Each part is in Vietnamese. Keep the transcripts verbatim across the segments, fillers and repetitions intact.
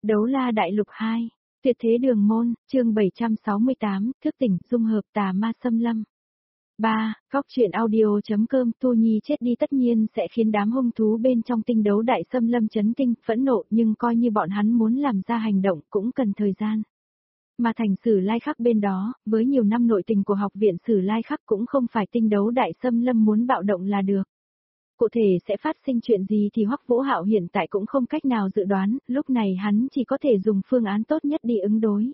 Đấu La Đại Lục hai, Tuyệt Thế Đường Môn, chương bảy trăm sáu mươi tám, thức tỉnh, dung hợp tà ma xâm lâm. ba. Góc truyện audio.com. Tu Nhi chết đi tất nhiên sẽ khiến đám hung thú bên trong tinh đấu đại xâm lâm chấn kinh, phẫn nộ, nhưng coi như bọn hắn muốn làm ra hành động cũng cần thời gian. Mà thành Sử Lai Khắc bên đó, với nhiều năm nội tình của học viện Sử Lai Khắc cũng không phải tinh đấu đại xâm lâm muốn bạo động là được. Cụ thể sẽ phát sinh chuyện gì thì Hoắc Vũ Hạo hiện tại cũng không cách nào dự đoán, lúc này hắn chỉ có thể dùng phương án tốt nhất đi ứng đối.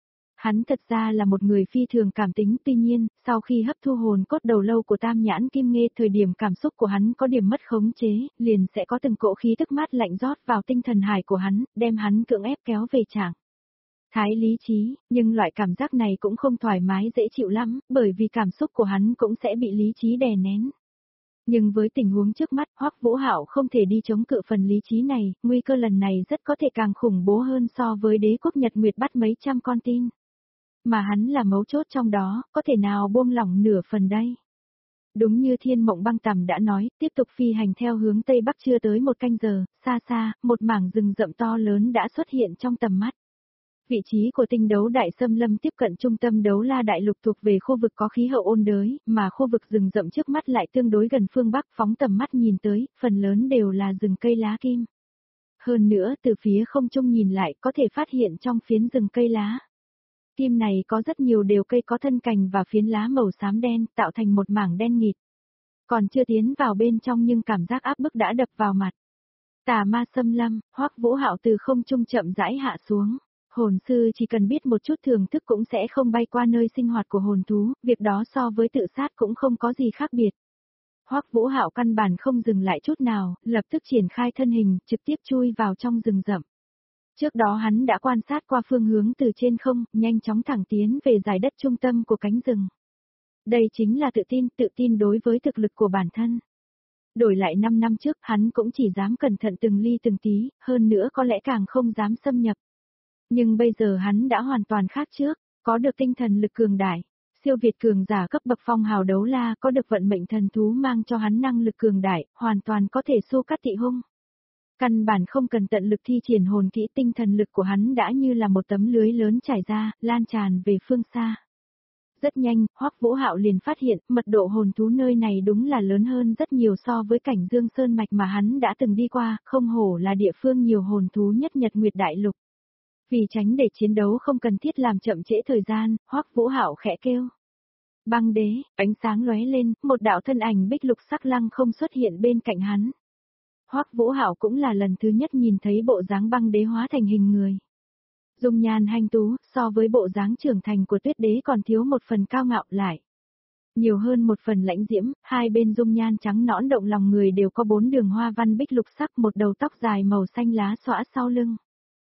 Hắn thật ra là một người phi thường cảm tính, tuy nhiên, sau khi hấp thu hồn cốt đầu lâu của Tam Nhãn Kim Nghê, thời điểm cảm xúc của hắn có điểm mất khống chế, liền sẽ có từng cỗ khí tức mát lạnh rót vào tinh thần hải của hắn, đem hắn cưỡng ép kéo về trạng thái lý trí, nhưng loại cảm giác này cũng không thoải mái dễ chịu lắm, bởi vì cảm xúc của hắn cũng sẽ bị lý trí đè nén. Nhưng với tình huống trước mắt, Hoắc Vũ Hạo không thể đi chống cự phần lý trí này, nguy cơ lần này rất có thể càng khủng bố hơn so với đế quốc Nhật Nguyệt bắt mấy trăm con tin. Mà hắn là mấu chốt trong đó, có thể nào buông lỏng nửa phần đây? Đúng như Thiên Mộng Băng Tầm đã nói, tiếp tục phi hành theo hướng Tây Bắc chưa tới một canh giờ, xa xa, một mảng rừng rậm to lớn đã xuất hiện trong tầm mắt. Vị trí của tinh đấu đại xâm lâm tiếp cận trung tâm đấu la đại lục thuộc về khu vực có khí hậu ôn đới, mà khu vực rừng rậm trước mắt lại tương đối gần phương Bắc, phóng tầm mắt nhìn tới, phần lớn đều là rừng cây lá kim. Hơn nữa, từ phía không trung nhìn lại có thể phát hiện trong phiến rừng cây lá kim này có rất nhiều đều cây có thân cành và phiến lá màu xám đen, tạo thành một mảng đen nghịt. Còn chưa tiến vào bên trong nhưng cảm giác áp bức đã đập vào mặt. Tà ma xâm lâm, Hoắc Vũ Hạo từ không trung chậm rãi hạ xuống. Hồn sư chỉ cần biết một chút thưởng thức cũng sẽ không bay qua nơi sinh hoạt của hồn thú, việc đó so với tự sát cũng không có gì khác biệt. Hoắc Vũ Hạo căn bản không dừng lại chút nào, lập tức triển khai thân hình, trực tiếp chui vào trong rừng rậm. Trước đó hắn đã quan sát qua phương hướng từ trên không, nhanh chóng thẳng tiến về dải đất trung tâm của cánh rừng. Đây chính là tự tin, tự tin đối với thực lực của bản thân. Đổi lại năm năm trước, hắn cũng chỉ dám cẩn thận từng ly từng tí, hơn nữa có lẽ càng không dám xâm nhập. Nhưng bây giờ hắn đã hoàn toàn khác trước, có được tinh thần lực cường đại, siêu việt cường giả cấp bậc phong hào đấu la, có được vận mệnh thần thú mang cho hắn năng lực cường đại, hoàn toàn có thể xô cắt thị hung. Căn bản không cần tận lực thi triển hồn kỹ, tinh thần lực của hắn đã như là một tấm lưới lớn trải ra, lan tràn về phương xa. Rất nhanh, Hoắc Vũ Hạo liền phát hiện, mật độ hồn thú nơi này đúng là lớn hơn rất nhiều so với cảnh Dương Sơn Mạch mà hắn đã từng đi qua, không hổ là địa phương nhiều hồn thú nhất Nhật Nguyệt Đại Lục. Vì tránh để chiến đấu không cần thiết làm chậm trễ thời gian, Hoắc Vũ Hạo khẽ kêu. Băng đế, ánh sáng lóe lên, một đạo thân ảnh bích lục sắc lăng không xuất hiện bên cạnh hắn. Hoắc Vũ Hạo cũng là lần thứ nhất nhìn thấy bộ dáng băng đế hóa thành hình người. Dung nhan hanh tú, so với bộ dáng trưởng thành của Tuyết Đế còn thiếu một phần cao ngạo lại. Nhiều hơn một phần lãnh diễm, hai bên dung nhan trắng nõn động lòng người đều có bốn đường hoa văn bích lục sắc, một đầu tóc dài màu xanh lá xõa sau lưng.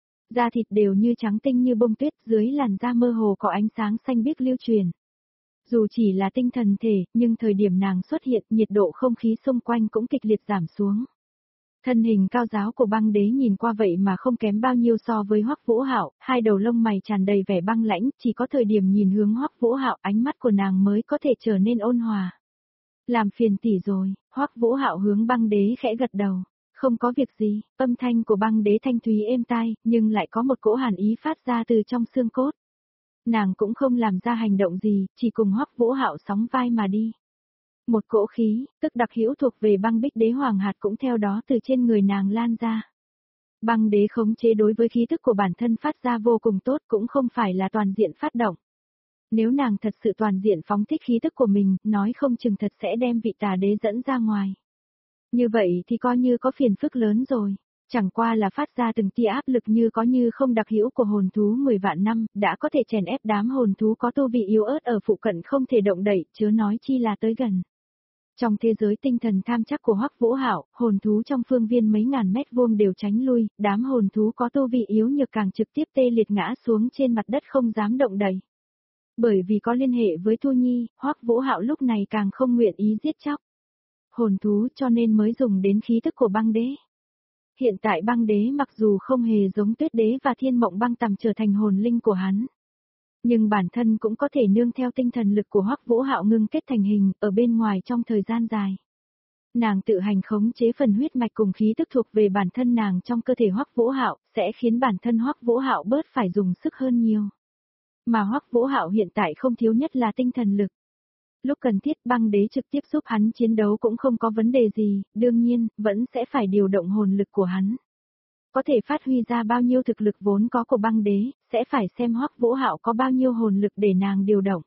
Da thịt đều như trắng tinh như bông tuyết, dưới làn da mơ hồ có ánh sáng xanh biếc lưu truyền. Dù chỉ là tinh thần thể, nhưng thời điểm nàng xuất hiện, nhiệt độ không khí xung quanh cũng kịch liệt giảm xuống. Thân hình cao giáo của băng đế nhìn qua vậy mà không kém bao nhiêu so với Hoắc Vũ Hạo, hai đầu lông mày tràn đầy vẻ băng lãnh, chỉ có thời điểm nhìn hướng Hoắc Vũ Hạo, ánh mắt của nàng mới có thể trở nên ôn hòa. Làm phiền tỷ rồi, Hoắc Vũ Hạo hướng băng đế khẽ gật đầu. Không có việc gì, âm thanh của băng đế thanh thúy êm tai, nhưng lại có một cỗ hàn ý phát ra từ trong xương cốt. Nàng cũng không làm ra hành động gì, chỉ cùng Hoắc Vũ Hạo sóng vai mà đi. Một cỗ khí, tức đặc hữu thuộc về băng bích đế hoàng hạt cũng theo đó từ trên người nàng lan ra. Băng đế khống chế đối với khí tức của bản thân phát ra vô cùng tốt, cũng không phải là toàn diện phát động. Nếu nàng thật sự toàn diện phóng thích khí tức của mình, nói không chừng thật sẽ đem vị tà đế dẫn ra ngoài. Như vậy thì coi như có phiền phức lớn rồi, chẳng qua là phát ra từng tia áp lực như có như không đặc hữu của hồn thú mười vạn năm, đã có thể chèn ép đám hồn thú có tu vị yếu ớt ở phụ cận không thể động đậy, chớ nói chi là tới gần. Trong thế giới tinh thần tham chắc của Hoắc Vũ Hạo, hồn thú trong phương viên mấy ngàn mét vuông đều tránh lui, đám hồn thú có tu vị yếu nhược càng trực tiếp tê liệt ngã xuống trên mặt đất không dám động đậy. Bởi vì có liên hệ với Thu Nhi, Hoắc Vũ Hạo lúc này càng không nguyện ý giết chóc hồn thú cho nên mới dùng đến khí tức của băng đế. Hiện tại băng đế mặc dù không hề giống Tuyết Đế và Thiên Mộng Băng Tầm trở thành hồn linh của hắn, nhưng bản thân cũng có thể nương theo tinh thần lực của Hoắc Vũ Hạo ngưng kết thành hình ở bên ngoài trong thời gian dài. Nàng tự hành khống chế phần huyết mạch cùng khí tức thuộc về bản thân nàng trong cơ thể Hoắc Vũ Hạo, sẽ khiến bản thân Hoắc Vũ Hạo bớt phải dùng sức hơn nhiều. Mà Hoắc Vũ Hạo hiện tại không thiếu nhất là tinh thần lực. Lúc cần thiết băng đế trực tiếp giúp hắn chiến đấu cũng không có vấn đề gì, đương nhiên, vẫn sẽ phải điều động hồn lực của hắn. Có thể phát huy ra bao nhiêu thực lực vốn có của băng đế, sẽ phải xem Hoắc Vũ Hạo có bao nhiêu hồn lực để nàng điều động.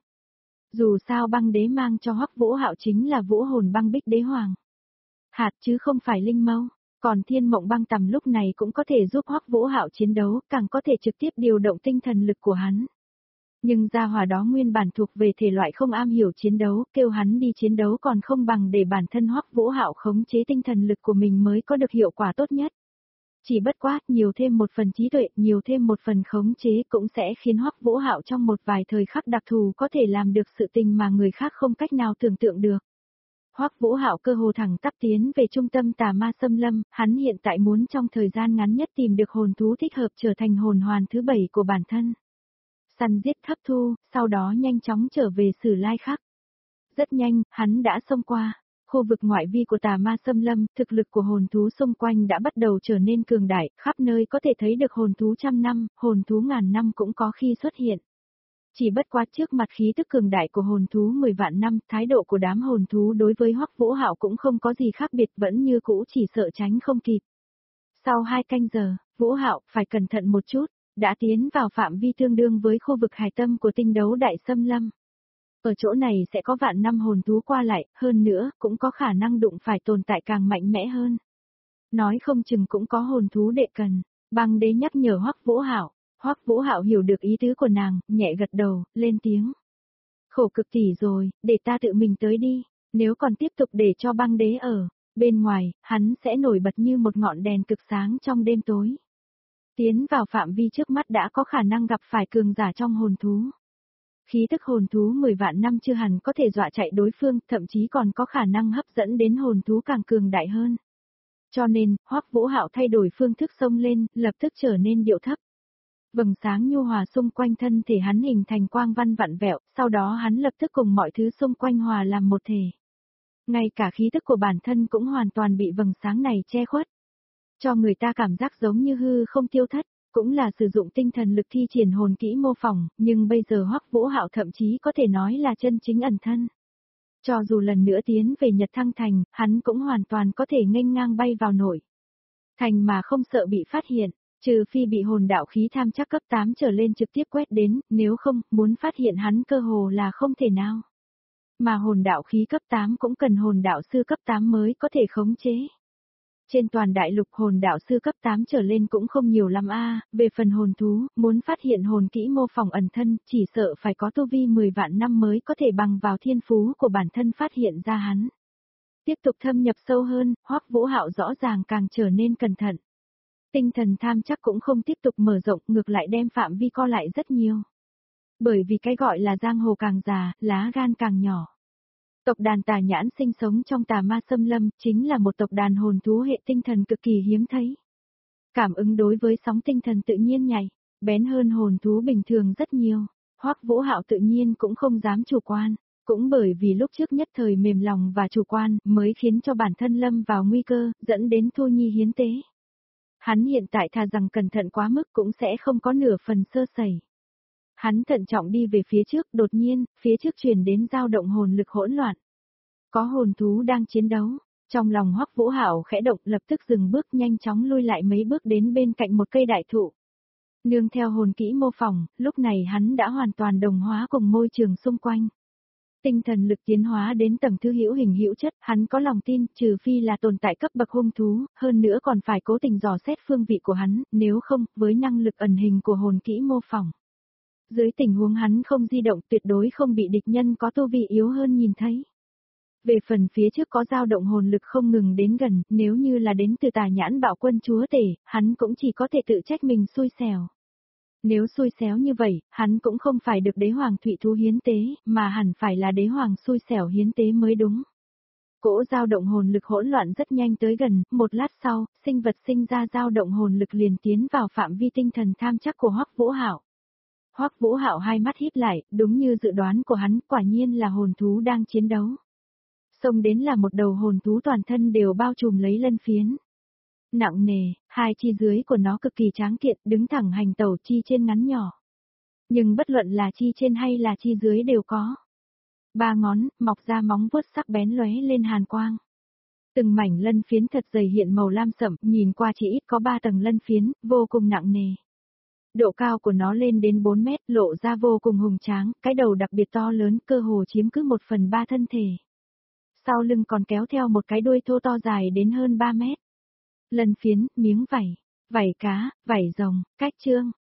Dù sao băng đế mang cho Hoắc Vũ Hạo chính là vũ hồn băng bích đế hoàng. Hạt chứ không phải linh mâu, còn thiên mộng băng tầm lúc này cũng có thể giúp Hoắc Vũ Hạo chiến đấu, càng có thể trực tiếp điều động tinh thần lực của hắn. Nhưng gia hỏa đó nguyên bản thuộc về thể loại không am hiểu chiến đấu, kêu hắn đi chiến đấu còn không bằng để bản thân Hoắc Vũ Hạo khống chế tinh thần lực của mình mới có được hiệu quả tốt nhất. Chỉ bất quá, nhiều thêm một phần trí tuệ, nhiều thêm một phần khống chế cũng sẽ khiến Hoắc Vũ Hạo trong một vài thời khắc đặc thù có thể làm được sự tình mà người khác không cách nào tưởng tượng được. Hoắc Vũ Hạo cơ hồ thẳng tắp tiến về trung tâm tà ma xâm lâm, hắn hiện tại muốn trong thời gian ngắn nhất tìm được hồn thú thích hợp trở thành hồn hoàn thứ bảy của bản thân. Săn giết thấp thu, sau đó nhanh chóng trở về Sử Lai Khắc. Rất nhanh, hắn đã xông qua. Khu vực ngoại vi của tà ma xâm lâm, thực lực của hồn thú xung quanh đã bắt đầu trở nên cường đại, khắp nơi có thể thấy được hồn thú trăm năm, hồn thú ngàn năm cũng có khi xuất hiện. Chỉ bất quá trước mặt khí tức cường đại của hồn thú mười vạn năm, thái độ của đám hồn thú đối với Hoắc Vũ Hạo cũng không có gì khác biệt, vẫn như cũ chỉ sợ tránh không kịp. Sau hai canh giờ, Vũ Hạo phải cẩn thận một chút, đã tiến vào phạm vi tương đương với khu vực hải tâm của tinh đấu đại xâm lâm. Ở chỗ này sẽ có vạn năm hồn thú qua lại, hơn nữa, cũng có khả năng đụng phải tồn tại càng mạnh mẽ hơn. Nói không chừng cũng có hồn thú đệ cần. Băng đế nhắc nhở Hoắc Vũ Hạo. Hoắc Vũ Hạo hiểu được ý tứ của nàng, nhẹ gật đầu, lên tiếng. Khổ cực tỷ rồi, để ta tự mình tới đi, nếu còn tiếp tục để cho băng đế ở bên ngoài, hắn sẽ nổi bật như một ngọn đèn cực sáng trong đêm tối. Tiến vào phạm vi trước mắt đã có khả năng gặp phải cường giả trong hồn thú. Khí tức hồn thú mười vạn năm chưa hẳn có thể dọa chạy đối phương, thậm chí còn có khả năng hấp dẫn đến hồn thú càng cường đại hơn. Cho nên, Hoắc Vũ Hạo thay đổi phương thức xông lên, lập tức trở nên điệu thấp. Vầng sáng nhu hòa xung quanh thân thể hắn hình thành quang văn vặn vẹo, sau đó hắn lập tức cùng mọi thứ xung quanh hòa làm một thể. Ngay cả khí tức của bản thân cũng hoàn toàn bị vầng sáng này che khuất. Cho người ta cảm giác giống như hư không tiêu thất, cũng là sử dụng tinh thần lực thi triển hồn kỹ mô phỏng, nhưng bây giờ Hoắc Vũ Hạo thậm chí có thể nói là chân chính ẩn thân. Cho dù lần nữa tiến về Nhật Thăng Thành, hắn cũng hoàn toàn có thể nghênh ngang bay vào nội thành mà không sợ bị phát hiện. Trừ phi bị hồn đạo khí tham chắc cấp tám trở lên trực tiếp quét đến, nếu không, muốn phát hiện hắn cơ hồ là không thể nào. Mà hồn đạo khí cấp tám cũng cần hồn đạo sư cấp tám mới có thể khống chế. Trên toàn đại lục hồn đạo sư cấp tám trở lên cũng không nhiều lắm a. Về phần hồn thú, muốn phát hiện hồn kỹ mô phỏng ẩn thân, chỉ sợ phải có tu vi mười vạn năm mới có thể bằng vào thiên phú của bản thân phát hiện ra hắn. Tiếp tục thâm nhập sâu hơn, Hoắc Vũ Hạo rõ ràng càng trở nên cẩn thận. Tinh thần tham chắc cũng không tiếp tục mở rộng, ngược lại đem phạm vi co lại rất nhiều. Bởi vì cái gọi là giang hồ càng già, lá gan càng nhỏ. Tộc đàn Tà Nhãn sinh sống trong tà ma xâm lâm, chính là một tộc đàn hồn thú hệ tinh thần cực kỳ hiếm thấy. Cảm ứng đối với sóng tinh thần tự nhiên nhạy, bén hơn hồn thú bình thường rất nhiều. Hoắc Vũ Hạo tự nhiên cũng không dám chủ quan, cũng bởi vì lúc trước nhất thời mềm lòng và chủ quan, mới khiến cho bản thân lâm vào nguy cơ, dẫn đến Thu Nhi hiến tế. Hắn hiện tại thà rằng cẩn thận quá mức cũng sẽ không có nửa phần sơ sẩy. Hắn thận trọng đi về phía trước, đột nhiên, phía trước truyền đến dao động hồn lực hỗn loạn. Có hồn thú đang chiến đấu, trong lòng Hoắc Vũ Hạo khẽ động, lập tức dừng bước, nhanh chóng lui lại mấy bước đến bên cạnh một cây đại thụ. Nương theo hồn kỹ mô phỏng, lúc này hắn đã hoàn toàn đồng hóa cùng môi trường xung quanh. Tinh thần lực tiến hóa đến tầng thứ hữu hình hữu chất, hắn có lòng tin, trừ phi là tồn tại cấp bậc hung thú, hơn nữa còn phải cố tình dò xét phương vị của hắn, nếu không, với năng lực ẩn hình của hồn kỹ mô phỏng. Dưới tình huống hắn không di động, tuyệt đối không bị địch nhân có tu vị yếu hơn nhìn thấy. Về phần phía trước có dao động hồn lực không ngừng đến gần, nếu như là đến từ Tà Nhãn Bạo Quân chúa tể, hắn cũng chỉ có thể tự trách mình xui xẻo. Nếu xui xéo như vậy, hắn cũng không phải được đế hoàng thụy thú hiến tế, mà hẳn phải là đế hoàng xui xẻo hiến tế mới đúng. Cỗ dao động hồn lực hỗn loạn rất nhanh tới gần, một lát sau, sinh vật sinh ra dao động hồn lực liền tiến vào phạm vi tinh thần tham chắc của Hoắc Vũ Hạo. Hoắc Vũ Hạo hai mắt híp lại, đúng như dự đoán của hắn, quả nhiên là hồn thú đang chiến đấu. Xông đến là một đầu hồn thú toàn thân đều bao trùm lấy lân phiến. Nặng nề, hai chi dưới của nó cực kỳ tráng kiện, đứng thẳng hành tẩu, chi trên ngắn nhỏ. Nhưng bất luận là chi trên hay là chi dưới đều có. Ba ngón, mọc ra móng vuốt sắc bén lóe lên hàn quang. Từng mảnh lân phiến thật dày hiện màu lam sẫm, nhìn qua chỉ ít có ba tầng lân phiến, vô cùng nặng nề. Độ cao của nó lên đến bốn mét, lộ ra vô cùng hùng tráng, cái đầu đặc biệt to lớn, cơ hồ chiếm cứ một phần ba thân thể. Sau lưng còn kéo theo một cái đuôi thô to dài đến hơn ba mét. Lân phiến, miếng vảy, vảy cá, vảy rồng, cách chương.